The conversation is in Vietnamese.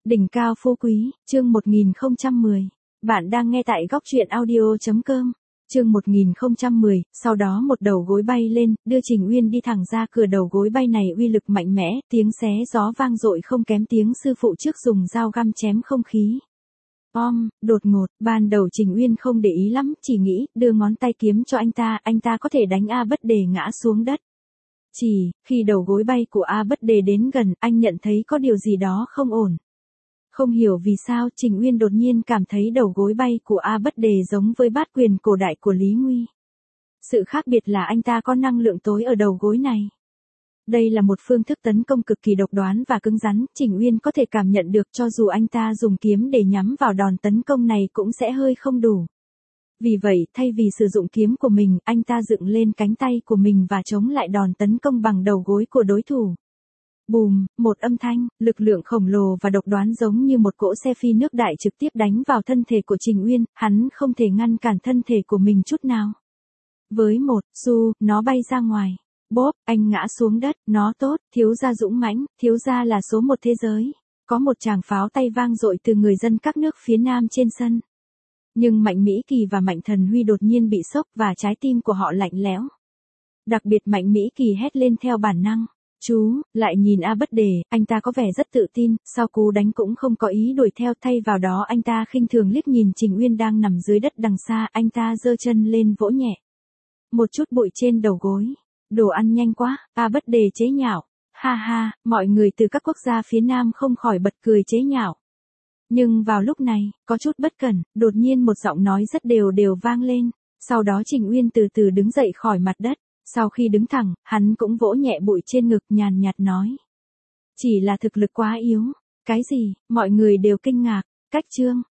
Đỉnh cao phú quý, chương 1010. Bạn đang nghe tại góc truyện audio.com. Chương 1010, sau đó một đầu gối bay lên, đưa Trình Uyên đi thẳng ra cửa. Đầu gối bay này uy lực mạnh mẽ, tiếng xé gió vang dội không kém tiếng sư phụ trước dùng dao găm chém không khí. Đột ngột, ban đầu Trình Uyên không để ý lắm, chỉ nghĩ, đưa ngón tay kiếm cho anh ta có thể đánh A Bất Đề ngã xuống đất. Khi đầu gối bay của A Bất Đề đến gần, anh nhận thấy có điều gì đó không ổn. Không hiểu vì sao Trình Uyên đột nhiên cảm thấy đầu gối bay của A Bất Đề giống với bát quyền cổ đại của Lý Nguy. Sự khác biệt là anh ta có năng lượng tối ở đầu gối này. Đây là một phương thức tấn công cực kỳ độc đoán và cứng rắn, Trình Uyên có thể cảm nhận được cho dù anh ta dùng kiếm để nhắm vào đòn tấn công này cũng sẽ hơi không đủ. Vì vậy, thay vì sử dụng kiếm của mình, anh ta dựng lên cánh tay của mình và chống lại đòn tấn công bằng đầu gối của đối thủ. Bùm, một âm thanh, lực lượng khổng lồ và độc đoán giống như một cỗ xe phi nước đại trực tiếp đánh vào thân thể của Trình Uyên, hắn không thể ngăn cản thân thể của mình chút nào. Với một, nó bay ra ngoài. Bốp, anh ngã xuống đất, nó tốt, thiếu gia dũng mãnh, thiếu gia là số một thế giới. Có một tràng pháo tay vang dội từ người dân các nước phía Nam trên sân. Nhưng Mạnh Mỹ Kỳ và Mạnh Thần Huy đột nhiên bị sốc và trái tim của họ lạnh lẽo. Đặc biệt Mạnh Mỹ Kỳ hét lên theo bản năng. Chú, lại nhìn A Bất Đề, anh ta có vẻ rất tự tin, sau cú đánh cũng không có ý đuổi theo, thay vào đó anh ta khinh thường liếc nhìn Trình Uyên đang nằm dưới đất đằng xa, anh ta giơ chân lên vỗ nhẹ. Một chút bụi trên đầu gối. Đồ ăn nhanh quá, A Bất Đề chế nhạo. Ha ha, mọi người từ các quốc gia phía Nam không khỏi bật cười chế nhạo. Nhưng vào lúc này, có chút bất cẩn, đột nhiên một giọng nói rất đều đều vang lên. Sau đó Trình Uyên từ từ đứng dậy khỏi mặt đất. Sau khi đứng thẳng, hắn cũng vỗ nhẹ bụi trên ngực, nhàn nhạt nói. Chỉ là thực lực quá yếu. Cái gì? Mọi người đều kinh ngạc. Cách chương,